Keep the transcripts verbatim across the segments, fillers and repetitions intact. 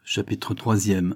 Chapitre troisième.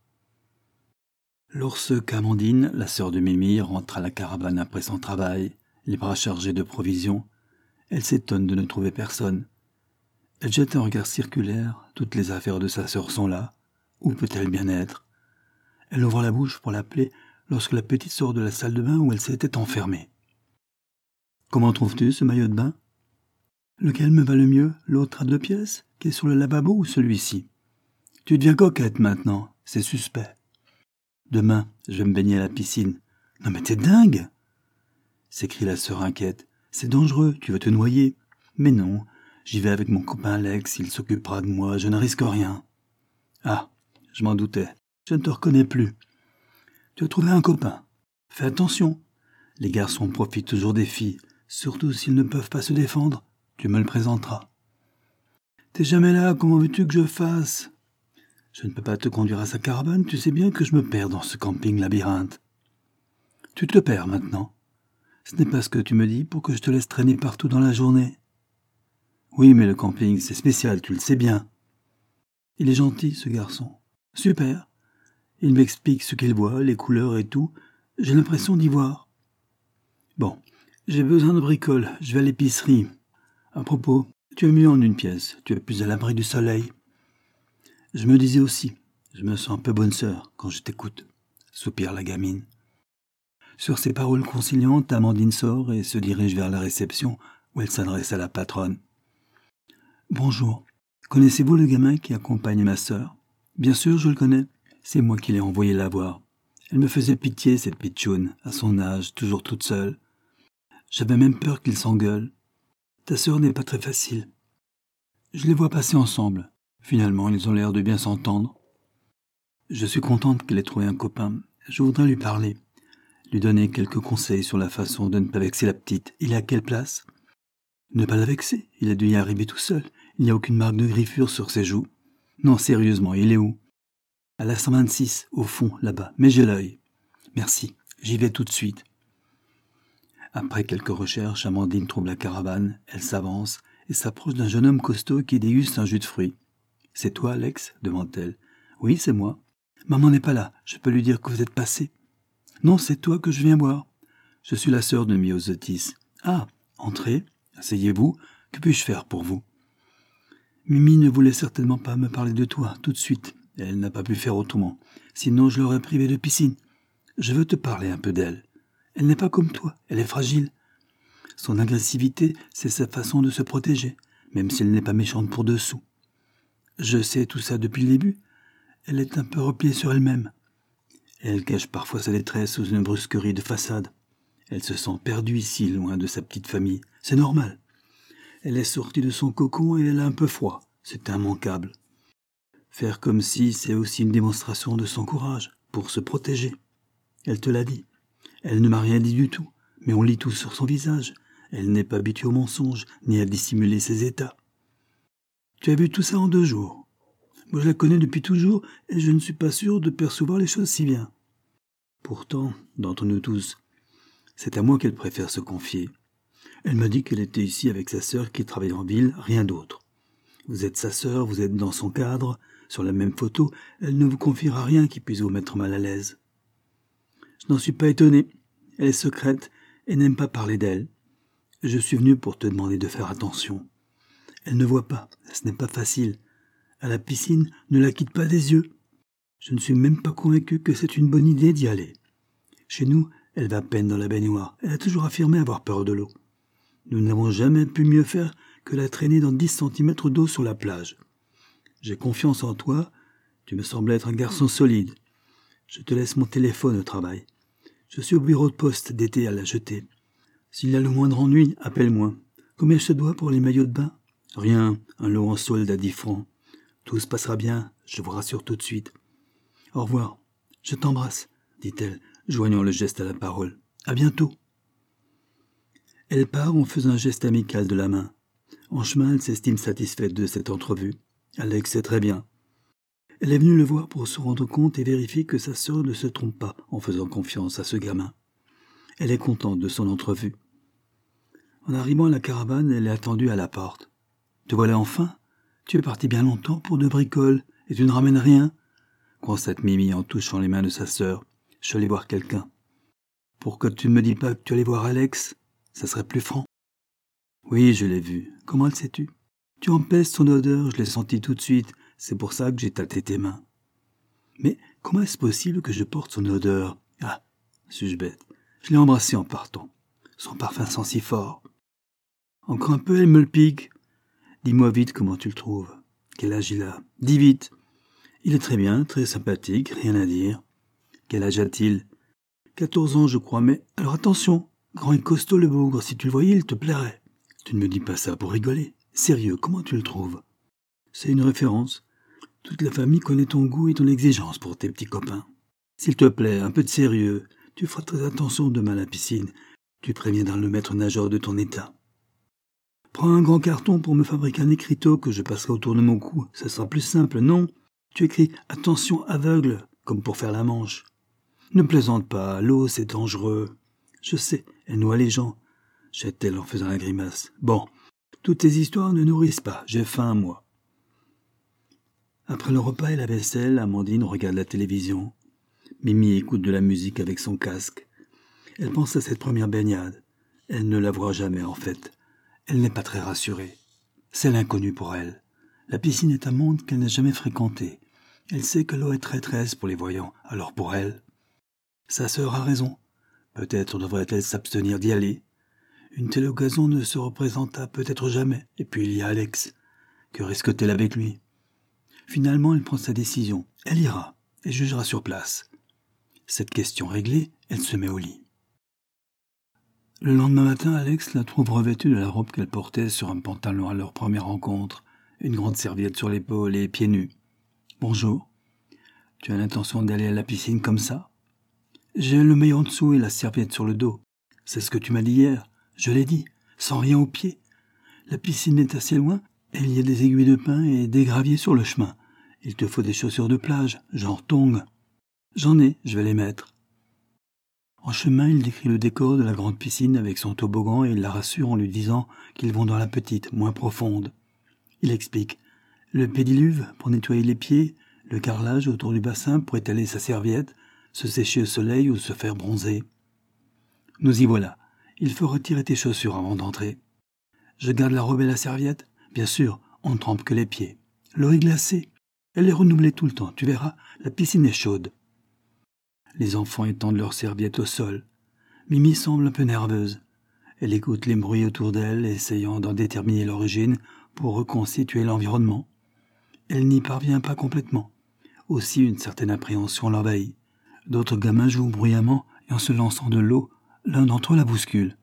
Lorsque Amandine, la sœur de Mimi, rentre à la caravane après son travail, les bras chargés de provisions, elle s'étonne de ne trouver personne. Elle jette un regard circulaire, toutes les affaires de sa sœur sont là. Où peut-elle bien être? Elle ouvre la bouche pour l'appeler lorsque la petite sort de la salle de bain où elle s'était enfermée. « Comment trouves-tu ce maillot de bain ?»« Lequel me va le mieux, l'autre à deux pièces, qui est sur le lavabo ou celui-ci ?»« Tu deviens coquette maintenant, c'est suspect. »« Demain, je vais me baigner à la piscine. »« Non mais t'es dingue !» s'écrie la sœur inquiète. « C'est dangereux, tu veux te noyer. »« Mais non, j'y vais avec mon copain Alex, il s'occupera de moi, je ne risque rien. »« Ah, je m'en doutais, je ne te reconnais plus. Tu as trouvé un copain. Fais attention, les garçons profitent toujours des filles, surtout s'ils ne peuvent pas se défendre. Tu me le présenteras. »« T'es jamais là, comment veux-tu que je fasse ? » ?»« Je ne peux pas te conduire à sa caravane, tu sais bien que je me perds dans ce camping labyrinthe. »« Tu te perds maintenant. Ce n'est pas ce que tu me dis pour que je te laisse traîner partout dans la journée. »« Oui, mais le camping, c'est spécial, tu le sais bien. »« Il est gentil, ce garçon. Super. Il m'explique ce qu'il voit, les couleurs et tout. J'ai l'impression d'y voir. Bon, j'ai besoin de bricoles, je vais à l'épicerie. À propos, tu es mieux en une pièce, tu es plus à l'abri du soleil. »« Je me disais aussi, je me sens un peu bonne sœur quand je t'écoute, » soupire la gamine. Sur ces paroles conciliantes, Amandine sort et se dirige vers la réception où elle s'adresse à la patronne. « Bonjour, connaissez-vous le gamin qui accompagne ma sœur ? » ?»« Bien sûr, je le connais. C'est moi qui l'ai envoyé la voir. Elle me faisait pitié, cette pitchoune, à son âge, toujours toute seule. J'avais même peur qu'il s'engueule. Ta sœur n'est pas très facile. Je les vois passer ensemble. Finalement, ils ont l'air de bien s'entendre. Je suis contente qu'elle ait trouvé un copain. Je voudrais lui parler, lui donner quelques conseils sur la façon de ne pas vexer la petite. Il est à quelle place ? Ne pas la vexer, il a dû y arriver tout seul. Il n'y a aucune marque de griffure sur ses joues. Non, sérieusement, il est où ? À la cent vingt-six, au fond, là-bas. Mais j'ai l'œil. Merci, j'y vais tout de suite. Après quelques recherches, Amandine trouve la caravane. Elle s'avance et s'approche d'un jeune homme costaud qui déguste un jus de fruits. « C'est toi, Alex ?» demande-t-elle. « Oui, c'est moi. Maman n'est pas là. Je peux lui dire que vous êtes passé. »« Non, c'est toi que je viens voir. Je suis la sœur de Myosotis. »« Ah, entrez. Asseyez-vous. Que puis-je faire pour vous ?» Mimi ne voulait certainement pas me parler de toi tout de suite. Elle n'a pas pu faire autrement. Sinon, je l'aurais privée de piscine. Je veux te parler un peu d'elle. Elle n'est pas comme toi. Elle est fragile. Son agressivité, c'est sa façon de se protéger, même si elle n'est pas méchante pour dessous. Je sais tout ça depuis le début. Elle est un peu repliée sur elle-même. Elle cache parfois sa détresse sous une brusquerie de façade. Elle se sent perdue ici, loin de sa petite famille. C'est normal. Elle est sortie de son cocon et elle a un peu froid. C'est immanquable. Faire comme si, c'est aussi une démonstration de son courage, pour se protéger. Elle te l'a dit. Elle ne m'a rien dit du tout, mais on lit tout sur son visage. Elle n'est pas habituée au mensonge, ni à dissimuler ses états. Tu as vu tout ça en deux jours. Moi, je la connais depuis toujours, et je ne suis pas sûr de percevoir les choses si bien. Pourtant, d'entre nous tous, c'est à moi qu'elle préfère se confier. Elle m'a dit qu'elle était ici avec sa sœur qui travaille en ville, rien d'autre. Vous êtes sa sœur, vous êtes dans son cadre, sur la même photo, elle ne vous confiera rien qui puisse vous mettre mal à l'aise. Je n'en suis pas étonné. Elle est secrète et n'aime pas parler d'elle. Je suis venu pour te demander de faire attention. Elle ne voit pas, ce n'est pas facile. À la piscine, ne la quitte pas des yeux. Je ne suis même pas convaincu que c'est une bonne idée d'y aller. Chez nous, elle va à peine dans la baignoire. Elle a toujours affirmé avoir peur de l'eau. Nous n'avons jamais pu mieux faire que la traîner dans dix centimètres d'eau sur la plage. J'ai confiance en toi. Tu me sembles être un garçon solide. Je te laisse mon téléphone au travail. Je suis au bureau de poste d'été à la jetée. S'il y a le moindre ennui, appelle-moi. Combien je te dois pour les maillots de bain ? Rien, un lot en solde à dix francs. Tout se passera bien, je vous rassure tout de suite. Au revoir, je t'embrasse, dit-elle, joignant le geste à la parole. À bientôt. Elle part en faisant un geste amical de la main. En chemin, elle s'estime satisfaite de cette entrevue. Alex sait très bien. Elle est venue le voir pour se rendre compte et vérifier que sa sœur ne se trompe pas en faisant confiance à ce gamin. Elle est contente de son entrevue. En arrivant à la caravane, elle est attendue à la porte. « Te voilà enfin ? Tu es parti bien longtemps pour de bricoles. Et tu ne ramènes rien ?» constate Mimi en touchant les mains de sa sœur. « Je suis allé voir quelqu'un. »« Pourquoi tu ne me dis pas que tu allais voir Alex ? Ça serait plus franc. »« Oui, je l'ai vu. Comment le sais-tu ? Tu empestes son odeur, je l'ai senti tout de suite. C'est pour ça que j'ai tâté tes mains. »« Mais comment est-ce possible que je porte son odeur ? Ah, suis-je bête ? Je l'ai embrassé en partant. Son parfum sent si fort. Encore un peu, elle me le pique. Dis-moi vite comment tu le trouves. Quel âge il a ? Dis vite. Il est très bien, très sympathique, rien à dire. Quel âge a-t-il ? Quatorze ans, je crois, mais alors attention, grand et costaud le bougre, si tu le voyais, il te plairait. Tu ne me dis pas ça pour rigoler. Sérieux, comment tu le trouves ? C'est une référence. Toute la famille connaît ton goût et ton exigence pour tes petits copains. S'il te plaît, un peu de sérieux. Tu feras très attention demain à la piscine. Tu préviendras le maître nageur de ton état. Prends un grand carton pour me fabriquer un écriteau que je passerai autour de mon cou. Ce sera plus simple, non ? Tu écris « Attention aveugle » comme pour faire la manche. Ne plaisante pas, l'eau c'est dangereux. Je sais, elle noie les gens, jette-t-elle en faisant la grimace. Bon, toutes tes histoires ne nourrissent pas, j'ai faim, moi. Après le repas et la vaisselle, Amandine regarde la télévision. Mimi écoute de la musique avec son casque. Elle pense à cette première baignade. Elle ne la voit jamais, en fait. Elle n'est pas très rassurée. C'est l'inconnu pour elle. La piscine est un monde qu'elle n'a jamais fréquenté. Elle sait que l'eau est traîtresse pour les voyants, alors pour elle. Sa sœur a raison. Peut-être devrait-elle s'abstenir d'y aller. Une telle occasion ne se représenta peut-être jamais. Et puis il y a Alex. Que risque-t-elle avec lui ? Finalement, elle prend sa décision. Elle ira et jugera sur place. Cette question réglée, elle se met au lit. Le lendemain matin, Alex la trouve revêtue de la robe qu'elle portait sur un pantalon à leur première rencontre, une grande serviette sur l'épaule et pieds nus. « Bonjour. Tu as l'intention d'aller à la piscine comme ça ? J'ai le maillot en dessous et la serviette sur le dos. C'est ce que tu m'as dit hier. Je l'ai dit, sans rien aux pieds. La piscine est assez loin et il y a des aiguilles de pin et des graviers sur le chemin. Il te faut des chaussures de plage, genre tongs. J'en ai, je vais les mettre. » En chemin, il décrit le décor de la grande piscine avec son toboggan et il la rassure en lui disant qu'ils vont dans la petite, moins profonde. Il explique le pédiluve pour nettoyer les pieds, le carrelage autour du bassin pour étaler sa serviette, se sécher au soleil ou se faire bronzer. Nous y voilà. Il faut retirer tes chaussures avant d'entrer. Je garde la robe et la serviette ? Bien sûr, on ne trempe que les pieds. L'eau est glacée. Elle est renouvelée tout le temps, tu verras, la piscine est chaude. Les enfants étendent leurs serviettes au sol. Mimi semble un peu nerveuse. Elle écoute les bruits autour d'elle, essayant d'en déterminer l'origine pour reconstituer l'environnement. Elle n'y parvient pas complètement. Aussi une certaine appréhension l'envahit. D'autres gamins jouent bruyamment et en se lançant de l'eau, l'un d'entre eux la bouscule.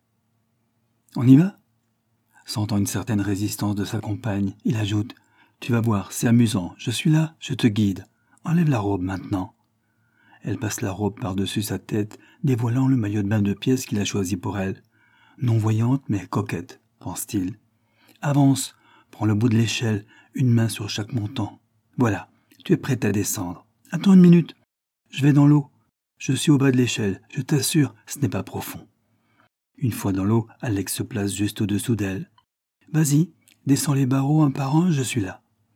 « On y va ?» Sentant une certaine résistance de sa compagne, il ajoute « Tu vas voir, c'est amusant, je suis là, je te guide. Enlève la robe maintenant. » Elle passe la robe par-dessus sa tête, dévoilant le maillot de bain de pièces qu'il a choisi pour elle. Non-voyante, mais coquette, pense-t-il. Avance, prends le bout de l'échelle, une main sur chaque montant. Voilà, tu es prête à descendre. Attends une minute, je vais dans l'eau. Je suis au bas de l'échelle, je t'assure, ce n'est pas profond. Une fois dans l'eau, Alex se place juste au-dessous d'elle. Vas-y, descends les barreaux un par un, je suis là.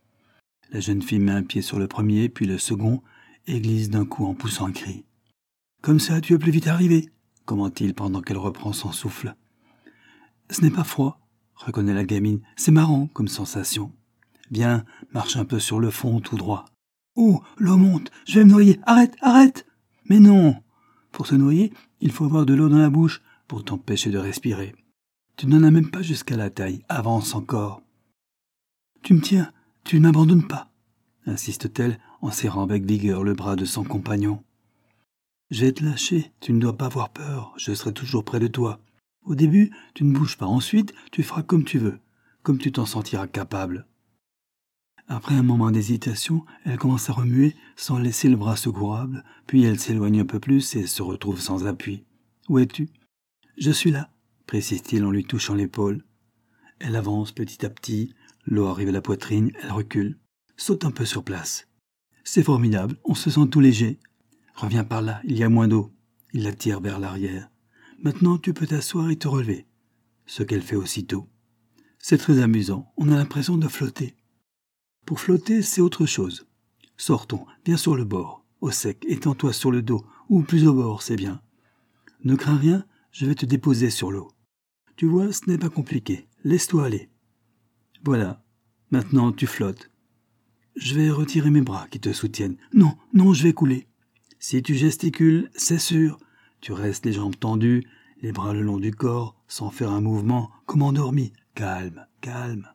La jeune fille met un pied sur le premier, puis le second, et glisse d'un coup en poussant un cri. « Comme ça, tu es plus vite arrivé » commente-t-il pendant qu'elle reprend son souffle. « Ce n'est pas froid » reconnaît la gamine. « C'est marrant comme sensation. Viens, marche un peu sur le fond tout droit. »« Oh, l'eau monte, je vais me noyer. Arrête, arrête !»« Mais non ! Pour se noyer, il faut avoir de l'eau dans la bouche pour t'empêcher de respirer. Tu n'en as même pas jusqu'à la taille. Avance encore. »« Tu me tiens, tu ne m'abandonnes pas » insiste-t-elle en serrant avec vigueur le bras de son compagnon. « Je vais te lâcher, tu ne dois pas avoir peur, je serai toujours près de toi. Au début, tu ne bouges pas, ensuite, tu feras comme tu veux, comme tu t'en sentiras capable. » Après un moment d'hésitation, elle commence à remuer sans laisser le bras secourable, puis elle s'éloigne un peu plus et se retrouve sans appui. « Où es-tu ?»« Je suis là, » précise-t-il en lui touchant l'épaule. Elle avance petit à petit, l'eau arrive à la poitrine, elle recule. Saute un peu sur place. C'est formidable, on se sent tout léger. Reviens par là, il y a moins d'eau. Il la tire vers l'arrière. Maintenant, tu peux t'asseoir et te relever. Ce qu'elle fait aussitôt. C'est très amusant, on a l'impression de flotter. Pour flotter, c'est autre chose. Sortons, viens sur le bord, au sec, étends-toi sur le dos, ou plus au bord, c'est bien. Ne crains rien, je vais te déposer sur l'eau. Tu vois, ce n'est pas compliqué, laisse-toi aller. Voilà, maintenant tu flottes. Je vais retirer mes bras qui te soutiennent. Non, non, je vais couler. Si tu gesticules, c'est sûr. Tu restes les jambes tendues, les bras le long du corps, sans faire un mouvement, comme endormi. Calme, calme.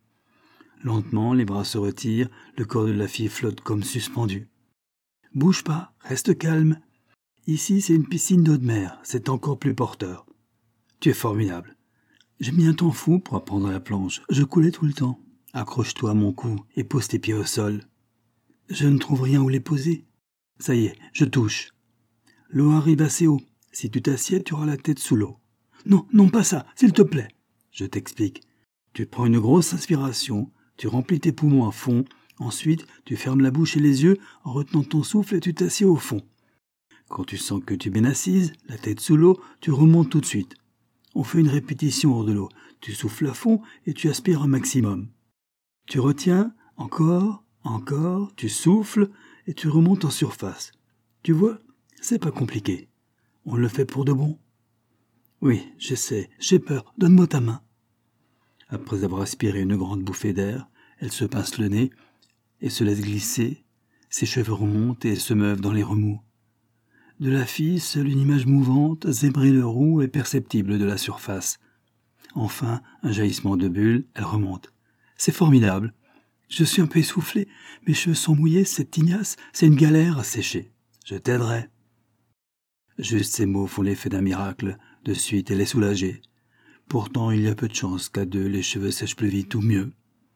Lentement, les bras se retirent, le corps de la fille flotte comme suspendu. Bouge pas, reste calme. Ici, c'est une piscine d'eau de mer, c'est encore plus porteur. Tu es formidable. J'ai mis un temps fou pour apprendre la planche. Je coulais tout le temps. Accroche-toi à mon cou et pose tes pieds au sol. Je ne trouve rien où les poser. Ça y est, je touche. L'eau arrive assez haut. Si tu t'assieds, tu auras la tête sous l'eau. Non, non, pas ça, s'il te plaît. Je t'explique. Tu prends une grosse inspiration, tu remplis tes poumons à fond, ensuite tu fermes la bouche et les yeux en retenant ton souffle et tu t'assieds au fond. Quand tu sens que tu es bien assise, la tête sous l'eau, tu remontes tout de suite. On fait une répétition hors de l'eau. Tu souffles à fond et tu aspires un maximum. Tu retiens, encore, encore, tu souffles et tu remontes en surface. Tu vois, c'est pas compliqué. On le fait pour de bon. Oui, je sais, j'ai peur, donne-moi ta main. Après avoir aspiré une grande bouffée d'air, elle se pince le nez et se laisse glisser. Ses cheveux remontent et se meuvent dans les remous. De la fille, seule une image mouvante, zébrée de roux est perceptible de la surface. Enfin, un jaillissement de bulles, elle remonte. C'est formidable. Je suis un peu essoufflé, mes cheveux sont mouillés, c'est tignasse, c'est une galère à sécher. Je t'aiderai. Juste ces mots font l'effet d'un miracle. De suite, elle est soulagée. Pourtant, il y a peu de chance qu'à deux, les cheveux sèchent plus vite ou mieux.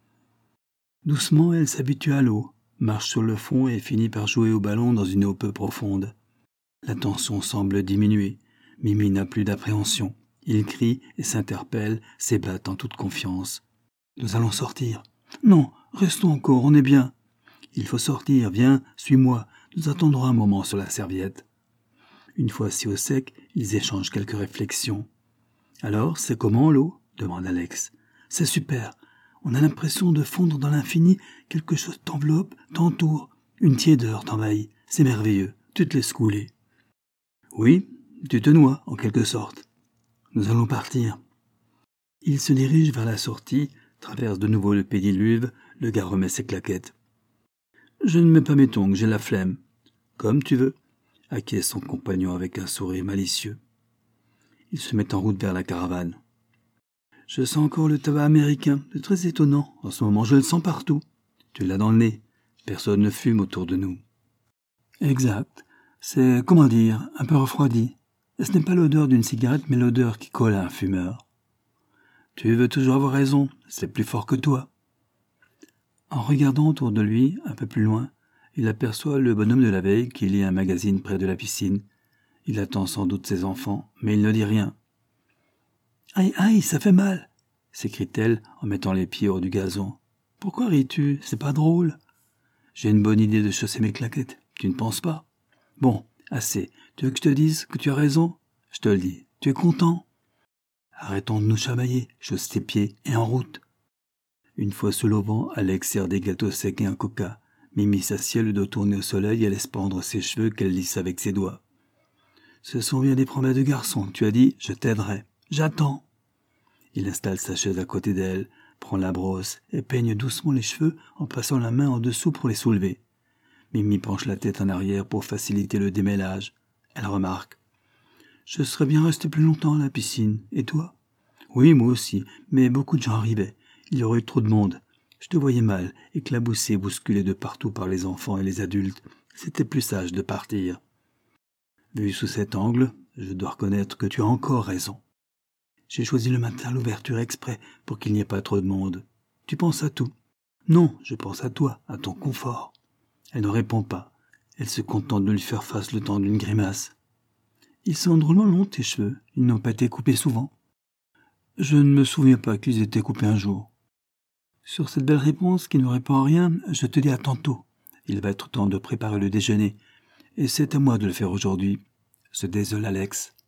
Doucement, elle s'habitue à l'eau, marche sur le fond et finit par jouer au ballon dans une eau peu profonde. La tension semble diminuer. Mimi n'a plus d'appréhension. Il crie et s'interpelle, s'ébatte en toute confiance. Nous allons sortir. Non, restons encore, on est bien. Il faut sortir, viens, suis-moi. Nous attendrons un moment sur la serviette. Une fois assis au sec, ils échangent quelques réflexions. Alors, c'est comment l'eau ? Demande Alex. C'est super. On a l'impression de fondre dans l'infini. Quelque chose t'enveloppe, t'entoure. Une tiédeur t'envahit. C'est merveilleux. Tu te laisses couler. Oui, tu te noies, en quelque sorte. Nous allons partir. Il se dirige vers la sortie, traverse de nouveau le pédiluve, le gars remet ses claquettes. Je ne mets pas mes tongs, j'ai la flemme. Comme tu veux, acquiesce son compagnon avec un sourire malicieux. Il se met en route vers la caravane. Je sens encore le tabac américain, c'est très étonnant. En ce moment, je le sens partout. Tu l'as dans le nez. Personne ne fume autour de nous. Exact. C'est, comment dire, un peu refroidi. Et ce n'est pas l'odeur d'une cigarette, mais l'odeur qui colle à un fumeur. Tu veux toujours avoir raison, c'est plus fort que toi. En regardant autour de lui, un peu plus loin, il aperçoit le bonhomme de la veille qui lit un magazine près de la piscine. Il attend sans doute ses enfants, mais il ne dit rien. « Aïe, aïe, ça fait mal !» s'écrie-t-elle en mettant les pieds hors du gazon. « Pourquoi ris-tu ? C'est pas drôle. » J'ai une bonne idée de chausser mes claquettes. Tu ne penses pas ? Bon, assez. Tu veux que je te dise que tu as raison ? Je te le dis. Tu es content ? Arrêtons de nous chamailler. Chausse tes pieds et en route. Une fois sous l'auvent, Alex sert des gâteaux secs et un coca. Mimi s'assied le dos tourné au soleil et laisse pendre ses cheveux qu'elle lisse avec ses doigts. Ce sont bien des promesses de garçon. Tu as dit, je t'aiderai. J'attends. Il installe sa chaise à côté d'elle, prend la brosse et peigne doucement les cheveux en passant la main en dessous pour les soulever. Mimi penche la tête en arrière pour faciliter le démêlage. Elle remarque. « Je serais bien resté plus longtemps à la piscine. Et toi ?»« Oui, moi aussi, mais beaucoup de gens arrivaient. Il y aurait eu trop de monde. Je te voyais mal, éclaboussé, bousculé de partout par les enfants et les adultes. C'était plus sage de partir. » Vu sous cet angle, je dois reconnaître que tu as encore raison. J'ai choisi le matin à l'ouverture exprès pour qu'il n'y ait pas trop de monde. Tu penses à tout. Non, je pense à toi, à ton confort. Elle ne répond pas. Elle se contente de lui faire face le temps d'une grimace. Ils sont drôlement longs, tes cheveux. Ils n'ont pas été coupés souvent. Je ne me souviens pas qu'ils étaient coupés un jour. Sur cette belle réponse qui ne répond à rien, je te dis à tantôt. Il va être temps de préparer le déjeuner. Et c'est à moi de le faire aujourd'hui. Se désole Alex.